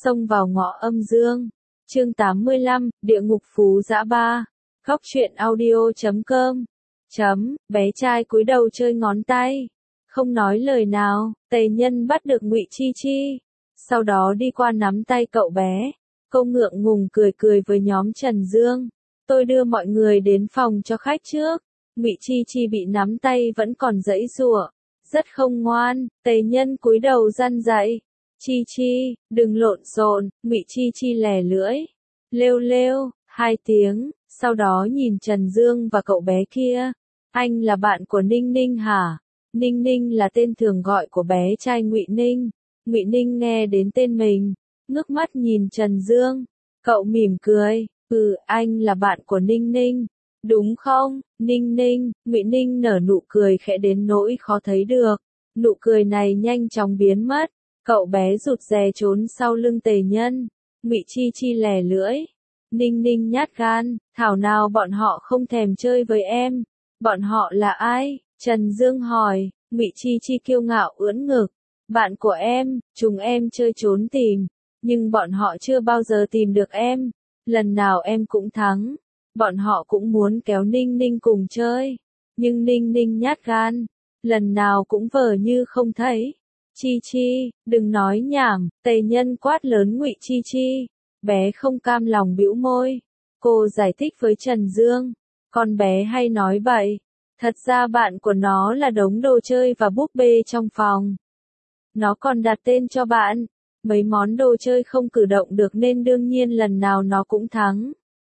xông vào ngõ âm dương. Chương 85, Địa ngục Phú Dã 3. Góc truyện audio.com. Bé trai cúi đầu chơi ngón tay, không nói lời nào. Tề Nhân bắt được Ngụy Chi Chi, sau đó đi qua nắm tay cậu bé. Cô ngượng ngùng cười cười với nhóm Trần Dương. Tôi đưa mọi người đến phòng cho khách trước. Ngụy Chi Chi bị nắm tay vẫn còn giãy giụa, rất không ngoan. Tề Nhân cúi đầu răn dạy. Chi Chi, đừng lộn xộn. Ngụy Chi Chi lè lưỡi, lêu lêu 2 tiếng, sau đó nhìn Trần Dương và cậu bé kia. Anh là bạn của Ninh Ninh hả? Ninh Ninh là tên thường gọi của bé trai Ngụy Ninh. Ngụy Ninh nghe đến tên mình, ngước mắt nhìn Trần Dương. Cậu mỉm cười, anh là bạn của Ninh Ninh, đúng không? Ninh Ninh. Ngụy Ninh nở nụ cười khẽ đến nỗi khó thấy được. Nụ cười này nhanh chóng biến mất. Cậu bé rụt rè trốn sau lưng Tề Nhân. Ngụy Chi Chi lè lưỡi. Ninh Ninh nhát gan, thảo nào bọn họ không thèm chơi với em. Bọn họ là ai? Trần Dương hỏi. Ngụy Chi Chi kiêu ngạo ưỡn ngực. Bạn của em, chúng em chơi trốn tìm, nhưng bọn họ chưa bao giờ tìm được em. Lần nào em cũng thắng. Bọn họ cũng muốn kéo Ninh Ninh cùng chơi, nhưng Ninh Ninh nhát gan, lần nào cũng vờ như không thấy. Chi Chi, đừng nói nhảm. Tề Nhân quát lớn Ngụy Chi Chi. Bé không cam lòng bĩu môi. Cô giải thích với Trần Dương. Con bé hay nói bậy. Thật ra bạn của nó là đống đồ chơi và búp bê trong phòng. Nó còn đặt tên cho bạn. Mấy món đồ chơi không cử động được nên đương nhiên lần nào nó cũng thắng.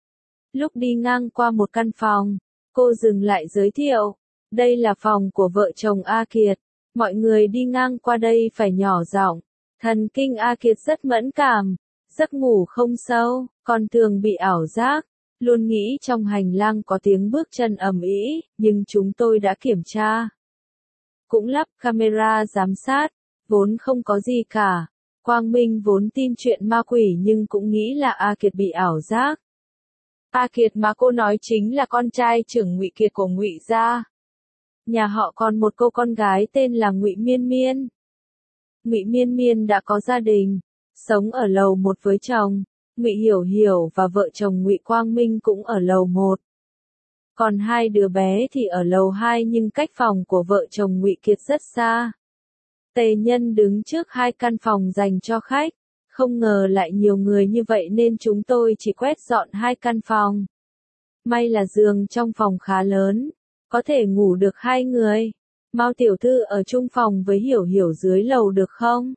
Lúc đi ngang qua một căn phòng, cô dừng lại giới thiệu. Đây là phòng của vợ chồng A Kiệt. Mọi người đi ngang qua đây phải nhỏ giọng. Thần kinh A Kiệt rất mẫn cảm. Giấc ngủ không sâu, còn thường bị ảo giác. Luôn nghĩ trong hành lang có tiếng bước chân ầm ĩ, nhưng chúng tôi đã kiểm tra. Cũng lắp camera giám sát, vốn không có gì cả. Quang Minh vốn tin chuyện ma quỷ nhưng cũng nghĩ là A Kiệt bị ảo giác. A Kiệt mà cô nói chính là con trai trưởng Ngụy Kiệt của Ngụy gia. Nhà họ còn một cô con gái tên là Ngụy Miên Miên. Ngụy Miên Miên đã có gia đình, sống ở lầu 1 với chồng. Ngụy Hiểu Hiểu và vợ chồng Ngụy Quang Minh cũng ở lầu 1. Còn 2 đứa bé thì ở lầu 2 nhưng cách phòng của vợ chồng Ngụy Kiệt rất xa. Tề Nhân đứng trước 2 căn phòng dành cho khách. Không ngờ lại nhiều người như vậy nên chúng tôi chỉ quét dọn 2 căn phòng. May là giường trong phòng khá lớn, có thể ngủ được 2 người. Mao tiểu thư ở chung phòng với Hiểu Hiểu dưới lầu được không?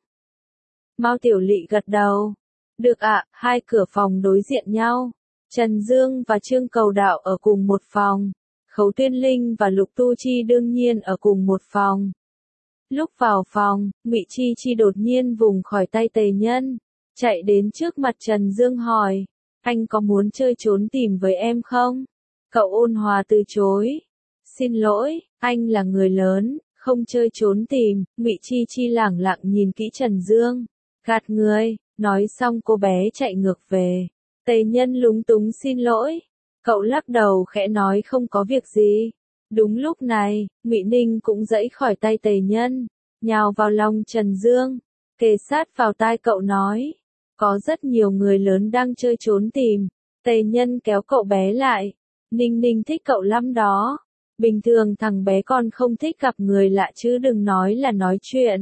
Mao Tiểu Lị gật đầu. Được ạ. 2 cửa phòng đối diện nhau. Trần Dương và Trương Cầu Đạo ở cùng một phòng. Khấu Tuyên Linh và Lục Tu Chi đương nhiên ở cùng một phòng. Lúc vào phòng, Ngụy Chi Chi đột nhiên vùng khỏi tay Tề Nhân, chạy đến trước mặt Trần Dương hỏi, anh có muốn chơi trốn tìm với em không? Cậu ôn hòa từ chối. Xin lỗi, anh là người lớn, không chơi trốn tìm. Ngụy Chi Chi lẳng lặng nhìn kỹ Trần Dương, gạt người. Nói xong cô bé chạy ngược về. Tề Nhân lúng túng xin lỗi. Cậu lắc đầu khẽ nói không có việc gì. Đúng lúc này, Ngụy Ninh cũng giãy khỏi tay Tề Nhân, nhào vào lòng Trần Dương, kề sát vào tai cậu nói. Có rất nhiều người lớn đang chơi trốn tìm. Tề Nhân kéo cậu bé lại. Ninh Ninh thích cậu lắm đó. Bình thường thằng bé con không thích gặp người lạ chứ đừng nói là nói chuyện.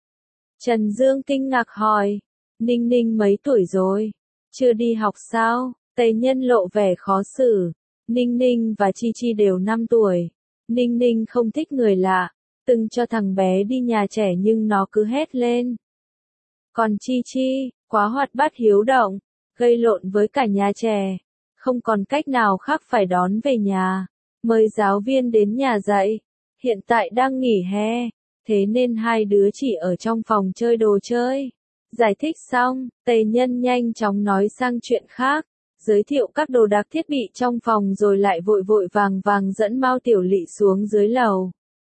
Trần Dương kinh ngạc hỏi. Ninh Ninh mấy tuổi rồi? Chưa đi học sao? Tề Nhân lộ vẻ khó xử. Ninh Ninh và Chi Chi đều 5 tuổi. Ninh Ninh không thích người lạ. Từng cho thằng bé đi nhà trẻ nhưng nó cứ hét lên. Còn Chi Chi, quá hoạt bát hiếu động, gây lộn với cả nhà trẻ. Không còn cách nào khác phải đón về nhà. Mời giáo viên đến nhà dạy. Hiện tại đang nghỉ hè, thế nên 2 đứa chỉ ở trong phòng chơi đồ chơi. Giải thích xong, Tề Nhân nhanh chóng nói sang chuyện khác, giới thiệu các đồ đạc thiết bị trong phòng rồi lại vội vội vàng vàng dẫn Mao Tiểu Lị xuống dưới lầu.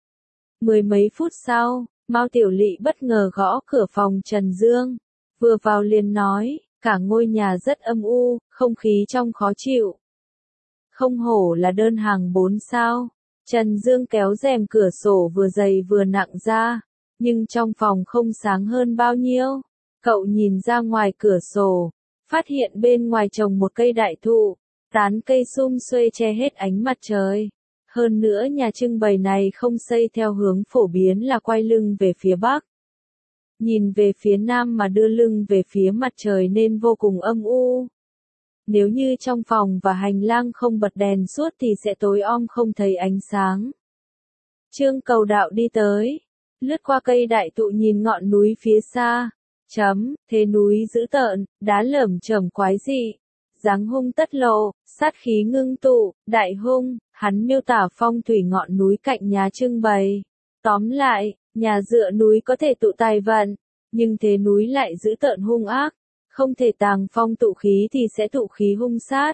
10 mấy phút sau, Mao Tiểu Lị bất ngờ gõ cửa phòng Trần Dương, vừa vào liền nói, cả ngôi nhà rất âm u, không khí trong khó chịu. Không hổ là đơn hàng 4 sao. Trần Dương kéo rèm cửa sổ vừa dày vừa nặng ra, nhưng trong phòng không sáng hơn bao nhiêu. Cậu nhìn ra ngoài cửa sổ, phát hiện bên ngoài trồng một cây đại thụ, tán cây sum xuê che hết ánh mặt trời. Hơn nữa nhà trưng bày này không xây theo hướng phổ biến là quay lưng về phía bắc. Nhìn về phía nam mà đưa lưng về phía mặt trời nên vô cùng âm u. Nếu như trong phòng và hành lang không bật đèn suốt thì sẽ tối om không thấy ánh sáng. Trương Cầu Đạo đi tới, lướt qua cây đại thụ nhìn ngọn núi phía xa. Thế núi dữ tợn, đá lởm chởm quái dị, dáng hung tất lộ, sát khí ngưng tụ, đại hung, hắn miêu tả phong thủy ngọn núi cạnh nhà trưng bày. Tóm lại, nhà dựa núi có thể tụ tài vận, nhưng thế núi lại dữ tợn hung ác, không thể tàng phong tụ khí thì sẽ tụ khí hung sát.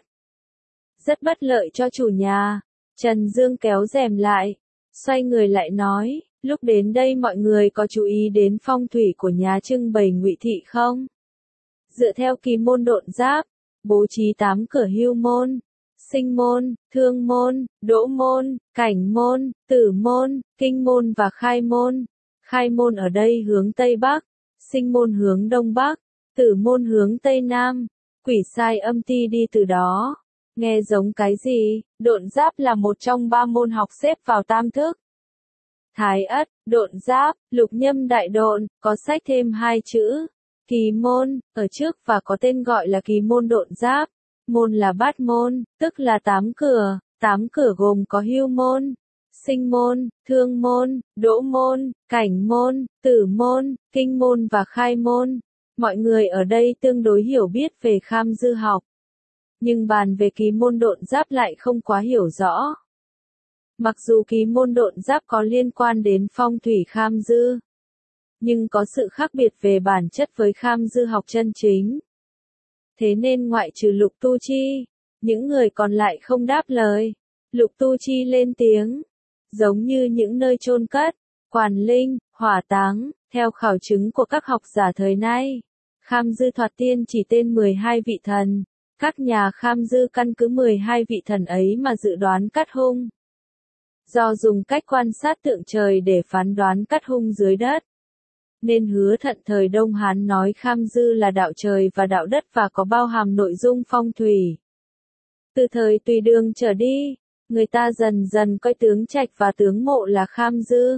Rất bất lợi cho chủ nhà. Trần Dương kéo rèm lại, xoay người lại nói, lúc đến đây mọi người có chú ý đến phong thủy của nhà trưng bày Ngụy Thị không? Dựa theo kỳ môn độn giáp, bố trí 8 cửa hưu môn, sinh môn, thương môn, đỗ môn, cảnh môn, tử môn, kinh môn và khai môn. Khai môn ở đây hướng Tây Bắc, sinh môn hướng Đông Bắc, tử môn hướng Tây Nam, quỷ sai âm ti đi từ đó. Nghe giống cái gì? Độn giáp là một trong 3 môn học xếp vào tam thức. Thái ất, độn giáp, lục nhâm đại độn, có sách thêm 2 chữ. Kỳ môn, ở trước và có tên gọi là kỳ môn độn giáp. Môn là bát môn, tức là 8 cửa, 8 cửa gồm có hưu môn, sinh môn, thương môn, đỗ môn, cảnh môn, tử môn, kinh môn và khai môn. Mọi người ở đây tương đối hiểu biết về kham dư học. Nhưng bàn về kỳ môn độn giáp lại không quá hiểu rõ. Mặc dù kỳ môn độn giáp có liên quan đến phong thủy kham dư, nhưng có sự khác biệt về bản chất với kham dư học chân chính. Thế nên ngoại trừ Lục Tu Chi, những người còn lại không đáp lời. Lục Tu Chi lên tiếng, giống như những nơi chôn cất, quản linh, hỏa táng, theo khảo chứng của các học giả thời nay, kham dư thoạt tiên chỉ tên 12 vị thần. Các nhà kham dư căn cứ 12 vị thần ấy mà dự đoán cát hung. Do dùng cách quan sát tượng trời để phán đoán cát hung dưới đất, nên Hứa Thận thời Đông Hán nói kham dư là đạo trời và đạo đất và có bao hàm nội dung phong thủy. Từ thời Tùy Đường trở đi, người ta dần dần coi tướng trạch và tướng mộ là kham dư.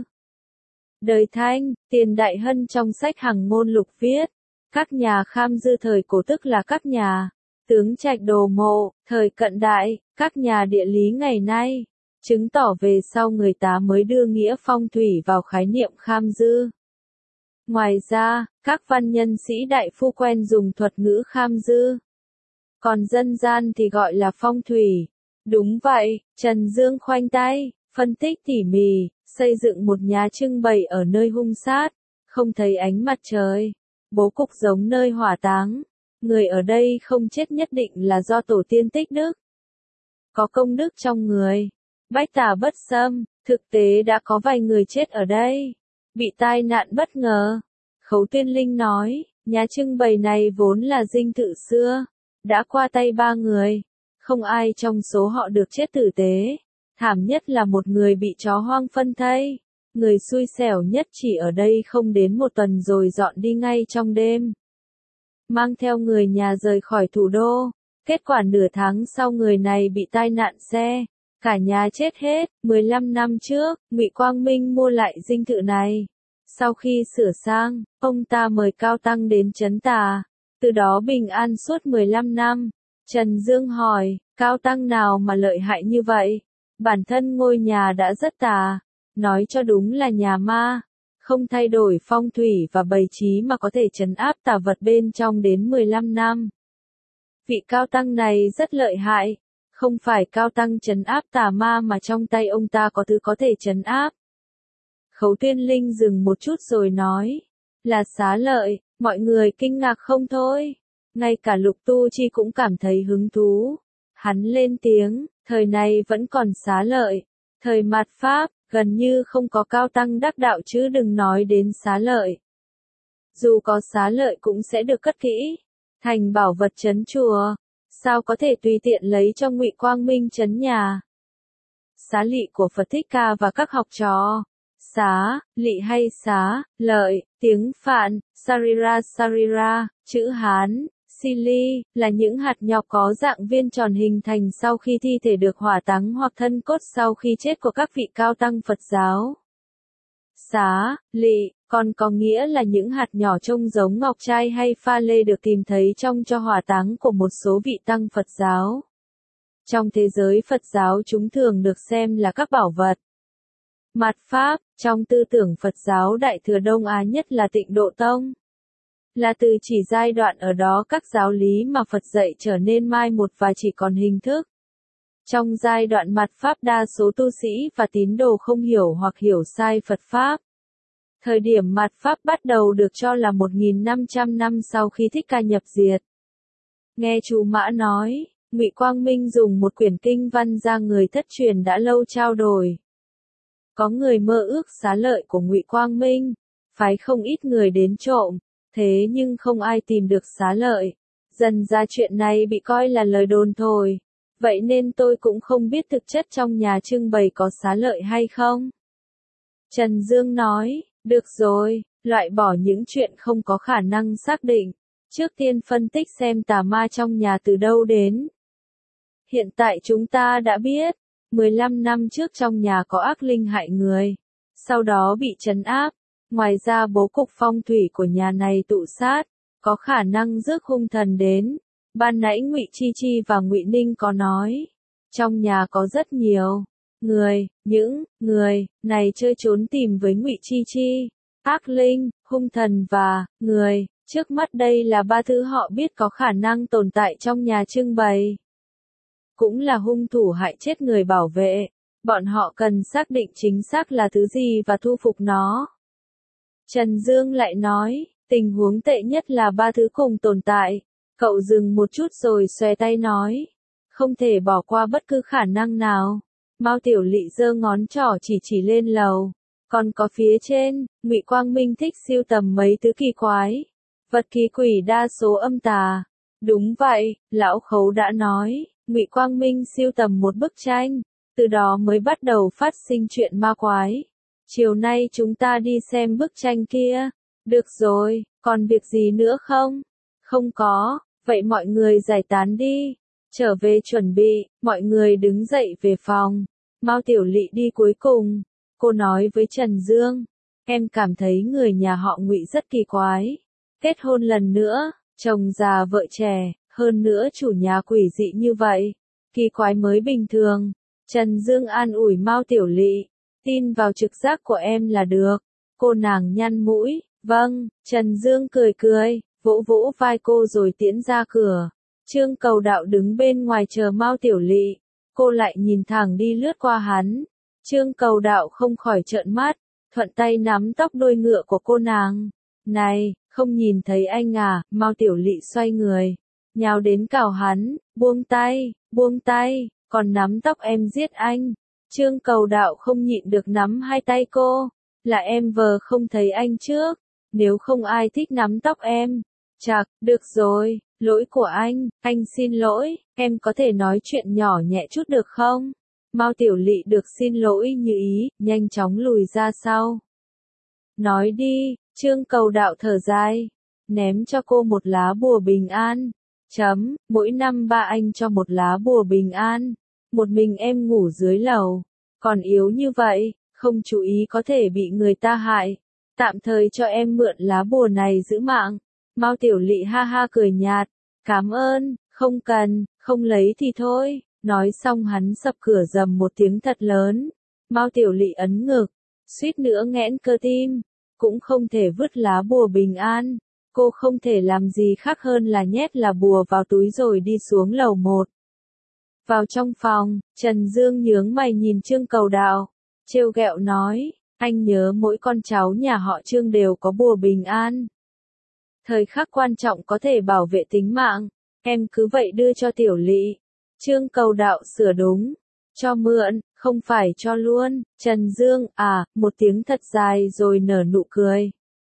Đời Thanh, Tiền Đại Hân trong sách Hằng Môn Lục viết, các nhà kham dư thời cổ tức là các nhà tướng trạch đồ mộ, thời cận đại, các nhà địa lý ngày nay, chứng tỏ về sau người ta mới đưa nghĩa phong thủy vào khái niệm kham dư. Ngoài ra, các văn nhân sĩ đại phu quen dùng thuật ngữ kham dư. Còn dân gian thì gọi là phong thủy. Đúng vậy, Trần Dương khoanh tay, phân tích tỉ mỉ, xây dựng một nhà trưng bày ở nơi hung sát, không thấy ánh mặt trời, bố cục giống nơi hỏa táng. Người ở đây không chết nhất định là do tổ tiên tích đức, có công đức trong người. Bách tà bất xâm, thực tế đã có vài người chết ở đây, bị tai nạn bất ngờ. Khấu Tuyên Linh nói, nhà trưng bày này vốn là dinh thự xưa, đã qua tay 3 người, không ai trong số họ được chết tử tế. Thảm nhất là một người bị chó hoang phân thây. Người xui xẻo nhất chỉ ở đây không đến 1 tuần rồi dọn đi ngay trong đêm, mang theo người nhà rời khỏi thủ đô. Kết quả nửa tháng sau người này bị tai nạn xe, cả nhà chết hết. 15 năm trước, Ngụy Quang Minh mua lại dinh thự này. Sau khi sửa sang, ông ta mời Cao Tăng đến trấn tà, từ đó bình an suốt 15 năm. Trần Dương hỏi, Cao Tăng nào mà lợi hại như vậy? Bản thân ngôi nhà đã rất tà, nói cho đúng là nhà ma, không thay đổi phong thủy và bày trí mà có thể trấn áp tà vật bên trong đến 15 năm. Vị Cao Tăng này rất lợi hại, không phải Cao Tăng trấn áp tà ma mà trong tay ông ta có thứ có thể trấn áp. Khấu Tuyên Linh dừng một chút rồi nói, là Xá Lợi. Mọi người kinh ngạc không thôi, ngay cả Lục Tu Chi cũng cảm thấy hứng thú. Hắn lên tiếng, thời này vẫn còn Xá Lợi, thời mạt Pháp, gần như không có Cao Tăng đắc đạo chứ đừng nói đến Xá Lợi. Dù có Xá Lợi cũng sẽ được cất kỹ, thành bảo vật trấn chùa, sao có thể tùy tiện lấy cho Ngụy Quang Minh trấn nhà. Xá lị của Phật Thích Ca và các học trò. Xá, lị hay xá, lợi, tiếng Phạn, sarira sarira, chữ Hán, Sili, là những hạt nhỏ có dạng viên tròn hình thành sau khi thi thể được hỏa táng hoặc thân cốt sau khi chết của các vị cao tăng Phật giáo. Xá, lị, còn có nghĩa là những hạt nhỏ trông giống ngọc trai hay pha lê được tìm thấy trong tro hỏa táng của một số vị tăng Phật giáo. Trong thế giới Phật giáo chúng thường được xem là các bảo vật. Mạt Pháp, trong tư tưởng Phật giáo Đại Thừa Đông Á nhất là Tịnh Độ Tông. Là từ chỉ giai đoạn ở đó các giáo lý mà Phật dạy trở nên mai một và chỉ còn hình thức. Trong giai đoạn Mạt Pháp đa số tu sĩ và tín đồ không hiểu hoặc hiểu sai Phật Pháp. Thời điểm Mạt Pháp bắt đầu được cho là 1.500 năm sau khi Thích Ca nhập diệt. Nghe chú Mã nói, Ngụy Quang Minh dùng một quyển kinh văn ra người thất truyền đã lâu trao đổi. Có người mơ ước xá lợi của Ngụy Quang Minh, phái không ít người đến trộm, thế nhưng không ai tìm được xá lợi. Dần ra chuyện này bị coi là lời đồn thổi, vậy nên tôi cũng không biết thực chất trong nhà trưng bày có xá lợi hay không. Trần Dương nói, được rồi, loại bỏ những chuyện không có khả năng xác định. Trước tiên phân tích xem tà ma trong nhà từ đâu đến. Hiện tại chúng ta đã biết, 15 năm trước trong nhà có ác linh hại người, sau đó bị trấn áp. Ngoài ra bố cục phong thủy của nhà này tụ sát, có khả năng rước hung thần đến. Ban nãy Ngụy Chi Chi và Ngụy Ninh có nói, trong nhà có rất nhiều người, những người này chơi trốn tìm với Ngụy Chi Chi, ác linh, hung thần và người. Trước mắt đây là ba thứ họ biết có khả năng tồn tại trong nhà trưng bày. Cũng là hung thủ hại chết người bảo vệ. Bọn họ cần xác định chính xác là thứ gì và thu phục nó. Trần Dương lại nói, tình huống tệ nhất là ba thứ cùng tồn tại. Cậu dừng một chút rồi xòe tay nói, không thể bỏ qua bất cứ khả năng nào. Mao Tiểu Lị giơ ngón trỏ chỉ lên lầu. Còn có phía trên, Ngụy Quang Minh thích sưu tầm mấy thứ kỳ quái. Vật kỳ quỷ đa số âm tà. Đúng vậy, Lão Khấu đã nói, Ngụy Quang Minh sưu tầm một bức tranh, từ đó mới bắt đầu phát sinh chuyện ma quái. Chiều nay chúng ta đi xem bức tranh kia. Được rồi, còn việc gì nữa không? Không có, vậy mọi người giải tán đi. Trở về chuẩn bị, mọi người đứng dậy về phòng. Mao Tiểu Lị đi cuối cùng. Cô nói với Trần Dương, em cảm thấy người nhà họ Ngụy rất kỳ quái. Kết hôn lần nữa, chồng già vợ trẻ, hơn nữa chủ nhà quỷ dị như vậy. Kỳ quái mới bình thường. Trần Dương an ủi Mao Tiểu Lị, tin vào trực giác của em là được. Cô nàng nhăn mũi, vâng. Trần Dương cười, vỗ vỗ vai cô rồi tiễn ra cửa. Trương Cầu Đạo đứng bên ngoài chờ Mao Tiểu Lị. Cô lại nhìn thẳng đi lướt qua hắn. Trương Cầu Đạo không khỏi trợn mắt, thuận tay nắm tóc đuôi ngựa của cô nàng. Này, không nhìn thấy anh à? Mao Tiểu Lị xoay người, nhào đến cào hắn, buông tay, còn nắm tóc em giết anh. Trương Cầu Đạo không nhịn được nắm hai tay cô, là em vờ không thấy anh trước, nếu không ai thích nắm tóc em. Chạc, được rồi, lỗi của anh xin lỗi, em có thể nói chuyện nhỏ nhẹ chút được không? Mao Tiểu Lị được xin lỗi như ý, nhanh chóng lùi ra sau. Nói đi, Trương Cầu Đạo thở dài, ném cho cô một lá bùa bình an. Mỗi năm ba anh cho một lá bùa bình an. Một mình em ngủ dưới lầu, còn yếu như vậy, không chú ý có thể bị người ta hại. Tạm thời cho em mượn lá bùa này giữ mạng. Mao Tiểu Lị ha ha cười nhạt, cảm ơn, không cần, không lấy thì thôi. Nói xong hắn sập cửa rầm một tiếng thật lớn. Mao Tiểu Lị ấn ngực, suýt nữa nghẽn cơ tim, cũng không thể vứt lá bùa bình an. Cô không thể làm gì khác hơn là nhét là bùa vào túi rồi đi xuống lầu 1. Vào trong phòng, Trần Dương nhướng mày nhìn Trương Cầu Đạo, trêu ghẹo nói, anh nhớ mỗi con cháu nhà họ Trương đều có bùa bình an. Thời khắc quan trọng có thể bảo vệ tính mạng, em cứ vậy đưa cho Tiểu Lị. Trương Cầu Đạo sửa đúng, cho mượn, không phải cho luôn. Trần Dương, một tiếng thật dài rồi nở nụ cười.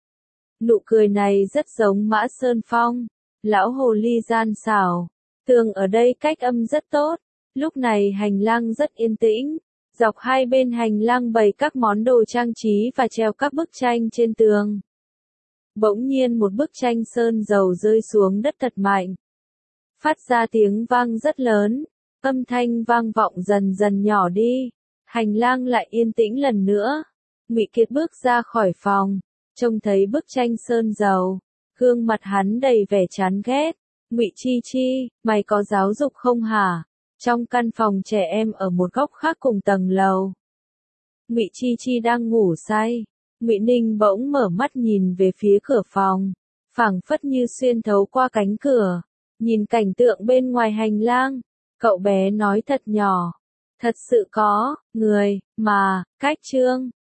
Nụ cười này rất giống Mã Sơn Phong, lão hồ ly gian xảo. Tường ở đây cách âm rất tốt, lúc này hành lang rất yên tĩnh, Dọc hai bên hành lang bày các món đồ trang trí và treo các bức tranh trên tường. Bỗng nhiên một bức tranh sơn dầu rơi xuống đất thật mạnh. Phát ra tiếng vang rất lớn, âm thanh vang vọng dần dần nhỏ đi. Hành lang lại yên tĩnh lần nữa. Ngụy Kiệt bước ra khỏi phòng, trông thấy bức tranh sơn dầu, gương mặt hắn đầy vẻ chán ghét. Ngụy Chi Chi, mày có giáo dục không hả? Trong căn phòng trẻ em ở một góc khác cùng tầng lầu. Ngụy Chi Chi đang ngủ say. Ngụy Ninh bỗng mở mắt nhìn về phía cửa phòng, phảng phất như xuyên thấu qua cánh cửa, nhìn cảnh tượng bên ngoài hành lang. Cậu bé nói thật nhỏ, thật sự có người mà cách Trương